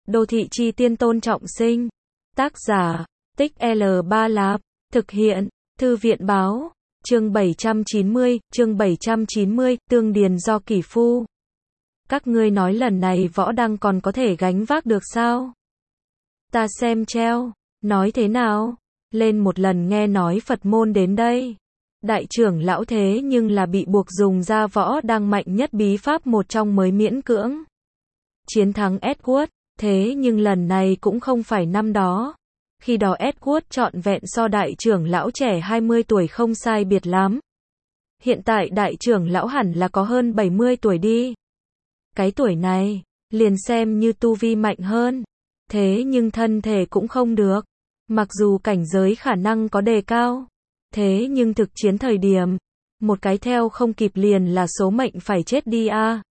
Đô thị chi tiên Tôn Trọng Sinh. Tác giả, Tích L3 Lạp. Thực hiện, Thư viện báo. Chương 790, Tương Điền do Kỷ Phu. Các ngươi nói lần này Võ Đăng còn có thể gánh vác được sao? Ta xem treo. Nói thế nào? Lên một lần nghe nói Phật môn đến đây. Đại trưởng lão thế nhưng là bị buộc dùng ra Võ Đăng mạnh nhất bí pháp một trong mới miễn cưỡng chiến thắng Edward, thế nhưng lần này cũng không phải năm đó. Khi đó Edward trọn vẹn so đại trưởng lão trẻ 20 tuổi không sai biệt lắm. Hiện tại đại trưởng lão hẳn là có hơn 70 tuổi đi. Cái tuổi này, liền xem như tu vi mạnh hơn. Thế nhưng thân thể cũng không được. Mặc dù cảnh giới khả năng có đề cao. Thế nhưng thực chiến thời điểm, một cái theo không kịp liền là số mệnh phải chết đi a.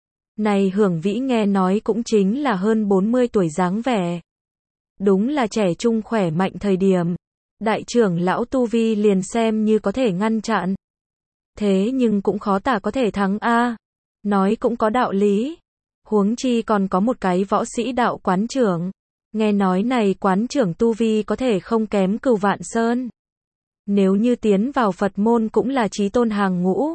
Này Hưởng Vĩ nghe nói cũng chính là hơn 40 tuổi dáng vẻ. Đúng là trẻ trung khỏe mạnh thời điểm. Đại trưởng lão tu vi liền xem như có thể ngăn chặn. Thế nhưng cũng khó tả có thể thắng a. Nói cũng có đạo lý. Huống chi còn có một cái võ sĩ đạo quán trưởng. Nghe nói này quán trưởng tu vi có thể không kém Cửu Vạn Sơn. Nếu như tiến vào Phật môn cũng là chí tôn hàng ngũ.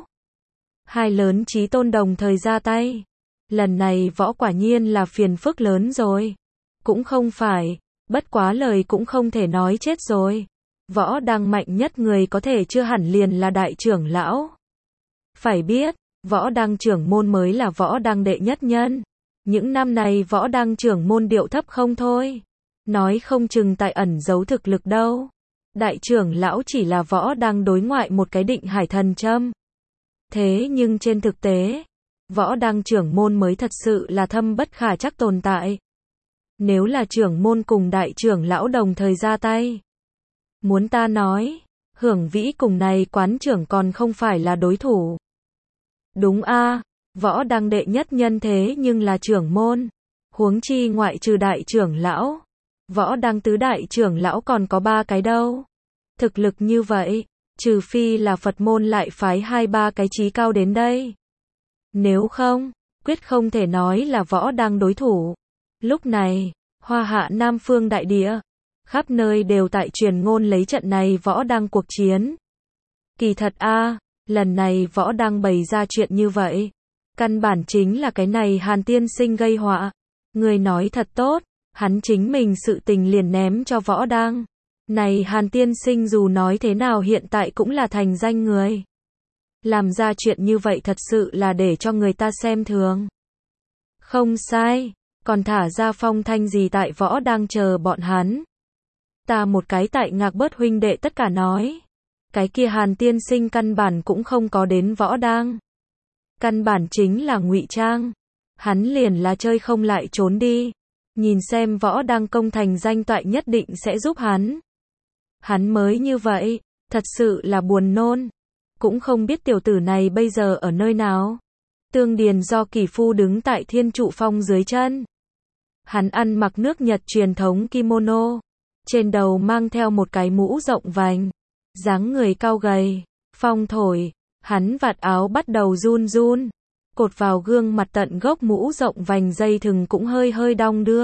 Hai lớn chí tôn đồng thời ra tay. Lần này võ quả nhiên là phiền phức lớn rồi. Cũng không phải, bất quá lời cũng không thể nói chết rồi. Võ Đăng mạnh nhất người có thể chưa hẳn liền là đại trưởng lão. Phải biết, Võ Đăng trưởng môn mới là Võ Đăng đệ nhất nhân. Những năm này Võ Đăng trưởng môn điệu thấp không thôi. Nói không chừng tại ẩn giấu thực lực đâu. Đại trưởng lão chỉ là Võ Đăng đối ngoại một cái định hải thần châm. Thế nhưng trên thực tế, Võ Đăng trưởng môn mới thật sự là thâm bất khả trắc tồn tại. Nếu là trưởng môn cùng đại trưởng lão đồng thời ra tay. Muốn ta nói, Hưởng Vĩ cùng này quán trưởng còn không phải là đối thủ. Đúng a, Võ Đăng đệ nhất nhân thế nhưng là trưởng môn. Huống chi ngoại trừ đại trưởng lão. Võ Đăng tứ đại trưởng lão còn có 3 cái đâu. Thực lực như vậy, trừ phi là Phật môn lại phái 2-3 cái chí cao đến đây. Nếu không, quyết không thể nói là Võ Đăng đối thủ. Lúc này, Hoa Hạ Nam Phương đại địa, khắp nơi đều tại truyền ngôn lấy trận này Võ Đăng cuộc chiến. Kỳ thật a, lần này Võ Đăng bày ra chuyện như vậy, căn bản chính là cái này Hàn tiên sinh gây họa. Người nói thật tốt, hắn chính mình sự tình liền ném cho Võ Đăng. Này Hàn tiên sinh dù nói thế nào hiện tại cũng là thành danh người. Làm ra chuyện như vậy thật sự là để cho người ta xem thường. Không sai, còn thả ra phong thanh gì tại Võ Đăng chờ bọn hắn. Ta một cái tại Ngạc Bớt huynh đệ tất cả nói. Cái kia Hàn tiên sinh căn bản cũng không có đến Võ Đăng. Căn bản chính là ngụy trang. Hắn liền là chơi không lại trốn đi. Nhìn xem Võ Đăng công thành danh toại nhất định sẽ giúp hắn. Hắn mới như vậy, thật sự là buồn nôn. Cũng không biết tiểu tử này bây giờ ở nơi nào. Tương Điền do Kỷ Phu đứng tại Thiên Trụ Phong dưới chân. Hắn ăn mặc nước Nhật truyền thống kimono. Trên đầu mang theo một cái mũ rộng vành. Dáng người cao gầy. Phong thổi. Hắn vạt áo bắt đầu run run. Cột vào gương mặt tận gốc mũ rộng vành dây thừng cũng hơi hơi đong đưa.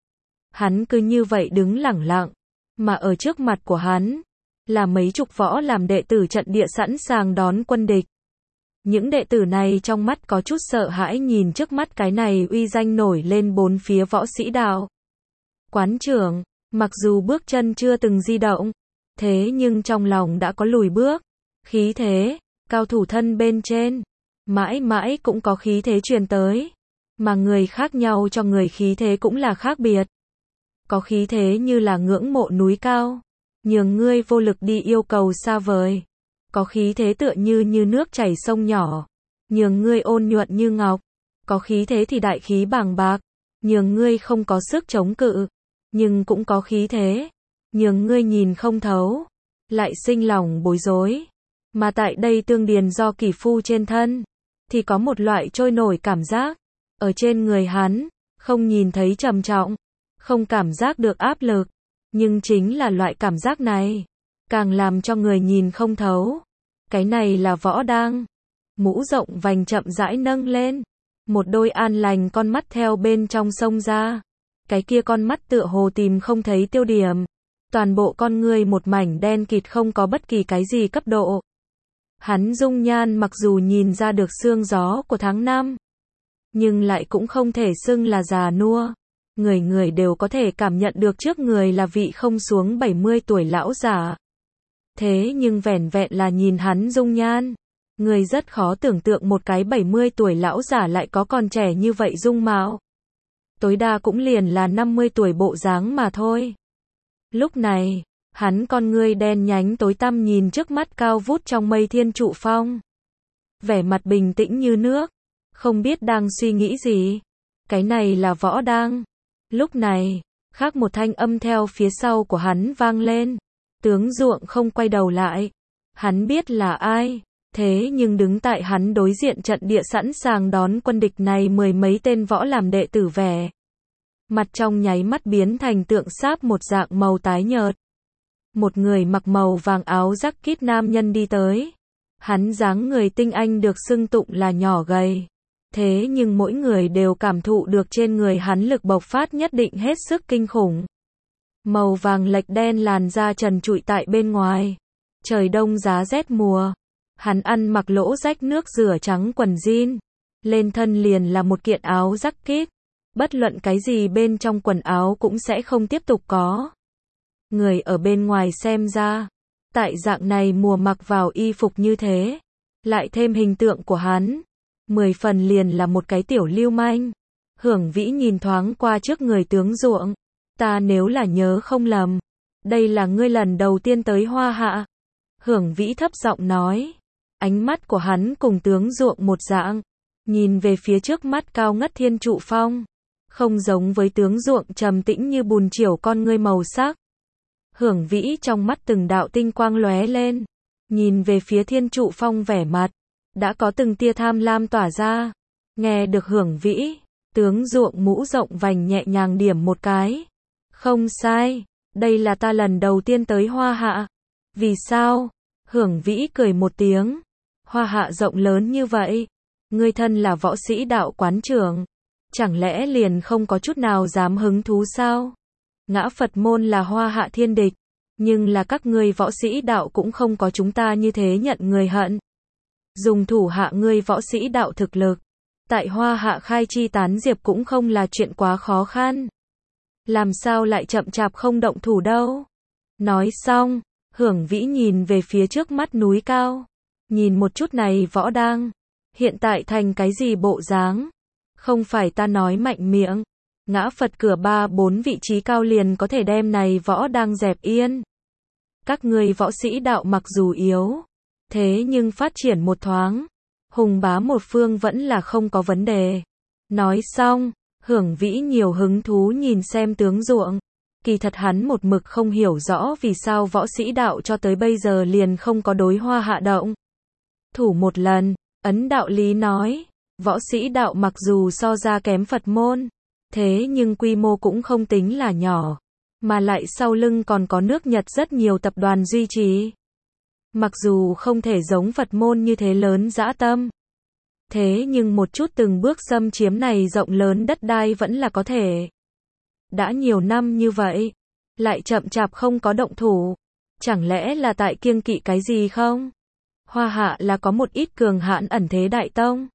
Hắn cứ như vậy đứng lẳng lặng. Mà ở trước mặt của hắn là mấy chục võ làm đệ tử trận địa sẵn sàng đón quân địch. Những đệ tử này trong mắt có chút sợ hãi nhìn trước mắt cái này uy danh nổi lên bốn phía võ sĩ đạo. Quán trưởng, mặc dù bước chân chưa từng di động, thế nhưng trong lòng đã có lùi bước. Khí thế, cao thủ thân bên trên, mãi mãi cũng có khí thế truyền tới. Mà người khác nhau cho người khí thế cũng là khác biệt. Có khí thế như là ngưỡng mộ núi cao. Nhường ngươi vô lực đi yêu cầu xa vời. Có khí thế tựa như nước chảy sông nhỏ. Nhường ngươi ôn nhuận như ngọc. Có khí thế thì đại khí bàng bạc. Nhường ngươi không có sức chống cự. Nhưng cũng có khí thế. Nhường ngươi nhìn không thấu. Lại sinh lòng bối rối. Mà tại đây Tương Điền do Kỷ Phu trên thân. Thì có một loại trôi nổi cảm giác. Ở trên người hắn. Không nhìn thấy trầm trọng. Không cảm giác được áp lực. Nhưng chính là loại cảm giác này. Càng làm cho người nhìn không thấu. Cái này là Võ Đăng. Mũ rộng vành chậm rãi nâng lên. Một đôi an lành con mắt theo bên trong sông ra. Cái kia con mắt tựa hồ tìm không thấy tiêu điểm. Toàn bộ con người một mảnh đen kịt không có bất kỳ cái gì cấp độ. Hắn dung nhan mặc dù nhìn ra được sương gió của tháng năm, nhưng lại cũng không thể xưng là già nua. Người người đều có thể cảm nhận được trước người là vị không xuống 70 tuổi lão giả. Thế nhưng vẻn vẹn là nhìn hắn dung nhan, người rất khó tưởng tượng một cái 70 tuổi lão giả lại có còn trẻ như vậy dung mạo. Tối đa cũng liền là 50 tuổi bộ dáng mà thôi. Lúc này, hắn con ngươi đen nhánh tối tăm nhìn trước mắt cao vút trong mây thiên trụ phong. Vẻ mặt bình tĩnh như nước, không biết đang suy nghĩ gì. Cái này là Võ Đang. Lúc này, khác một thanh âm theo phía sau của hắn vang lên. Tướng Ruộng không quay đầu lại. Hắn biết là ai, thế nhưng đứng tại hắn đối diện trận địa sẵn sàng đón quân địch này mười mấy tên võ làm đệ tử vẻ. Mặt trong nháy mắt biến thành tượng sáp một dạng màu tái nhợt. Một người mặc màu vàng áo jacket nam nhân đi tới. Hắn dáng người tinh anh được xưng tụng là nhỏ gầy. Thế nhưng mỗi người đều cảm thụ được trên người hắn lực bộc phát nhất định hết sức kinh khủng. Màu vàng lệch đen làn da trần trụi tại bên ngoài. Trời đông giá rét mùa. Hắn ăn mặc lỗ rách nước rửa trắng quần jean. Lên thân liền là một kiện áo jacket. Bất luận cái gì bên trong quần áo cũng sẽ không tiếp tục có. Người ở bên ngoài xem ra, tại dạng này mùa mặc vào y phục như thế, lại thêm hình tượng của hắn, 10 phần liền là một cái tiểu lưu manh. Hưởng Vĩ nhìn thoáng qua trước người tướng Ruộng, ta nếu là nhớ không lầm, đây là ngươi lần đầu tiên tới Hoa Hạ. Hưởng Vĩ thấp giọng nói, ánh mắt của hắn cùng tướng Ruộng một dạng, nhìn về phía trước mắt cao ngất thiên trụ phong, không giống với tướng Ruộng trầm tĩnh như bùn chiều con ngươi màu sắc. Hưởng Vĩ trong mắt từng đạo tinh quang lóe lên, nhìn về phía thiên trụ phong vẻ mặt, đã có từng tia tham lam tỏa ra. Nghe được Hưởng Vĩ, tướng Ruộng mũ rộng vành nhẹ nhàng điểm một cái. Không sai, đây là ta lần đầu tiên tới Hoa Hạ. Vì sao? Hưởng Vĩ cười một tiếng. Hoa Hạ rộng lớn như vậy, ngươi thân là võ sĩ đạo quán trưởng, chẳng lẽ liền không có chút nào dám hứng thú sao? Ngã Phật môn là Hoa Hạ thiên địch, nhưng là các ngươi võ sĩ đạo cũng không có chúng ta như thế nhận người hận. Dùng thủ hạ ngươi võ sĩ đạo thực lực, tại Hoa Hạ khai chi tán diệp cũng không là chuyện quá khó khăn. Làm sao lại chậm chạp không động thủ đâu? Nói xong, Hưởng Vĩ nhìn về phía trước mắt núi cao, nhìn một chút này Võ Đang, hiện tại thành cái gì bộ dáng? Không phải ta nói mạnh miệng. Ngã Phật cửa 3-4 vị trí cao liền có thể đem này Võ Đang dẹp yên. Các ngươi võ sĩ đạo mặc dù yếu, thế nhưng phát triển một thoáng, hùng bá một phương vẫn là không có vấn đề. Nói xong, Hưởng Vĩ nhiều hứng thú nhìn xem tướng Ruộng. Kỳ thật hắn một mực không hiểu rõ vì sao võ sĩ đạo cho tới bây giờ liền không có đối Hoa Hạ động thủ một lần. Ấn đạo lý nói, võ sĩ đạo mặc dù so ra kém Phật môn, thế nhưng quy mô cũng không tính là nhỏ, mà lại sau lưng còn có nước Nhật rất nhiều tập đoàn duy trì. Mặc dù không thể giống Phật môn như thế lớn dã tâm, thế nhưng một chút từng bước xâm chiếm này rộng lớn đất đai vẫn là có thể. Đã nhiều năm như vậy, lại chậm chạp không có động thủ, chẳng lẽ là tại kiêng kỵ cái gì không? Hoa Hạ là có một ít cường hãn ẩn thế đại tông.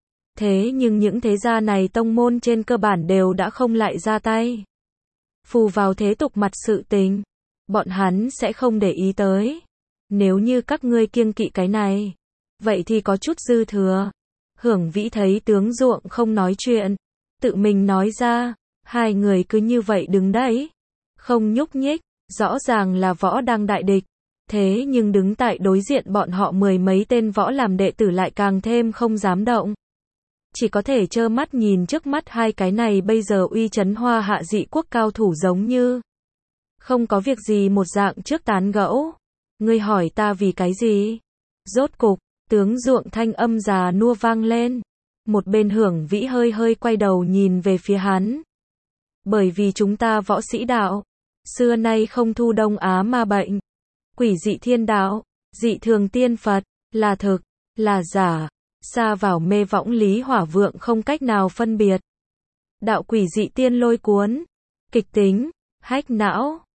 Thế nhưng những thế gia này tông môn trên cơ bản đều đã không lại ra tay. Phù vào thế tục mặt sự tình, bọn hắn sẽ không để ý tới. Nếu như các ngươi kiêng kỵ cái này, vậy thì có chút dư thừa. Hưởng Vĩ thấy tướng Ruộng không nói chuyện, tự mình nói ra, hai người cứ như vậy đứng đấy, không nhúc nhích, rõ ràng là Võ Đang đại địch. Thế nhưng đứng tại đối diện bọn họ mười mấy tên võ làm đệ tử lại càng thêm không dám động. Chỉ có thể trơ mắt nhìn trước mắt hai cái này bây giờ uy chấn Hoa Hạ dị quốc cao thủ giống như không có việc gì một dạng trước tán gẫu. Ngươi hỏi ta vì cái gì? Rốt cục, tướng Ruộng thanh âm già nua vang lên. Một bên Hưởng Vĩ hơi hơi quay đầu nhìn về phía hắn. Bởi vì chúng ta võ sĩ đạo, xưa nay không thu Đông Á ma bệnh. Quỷ dị thiên đạo, dị thường tiên Phật, là thực, là giả, xa vào mê võng lý hỏa vượng không cách nào phân biệt. Đạo quỷ dị tiên lôi cuốn, Kịch tính, hack não.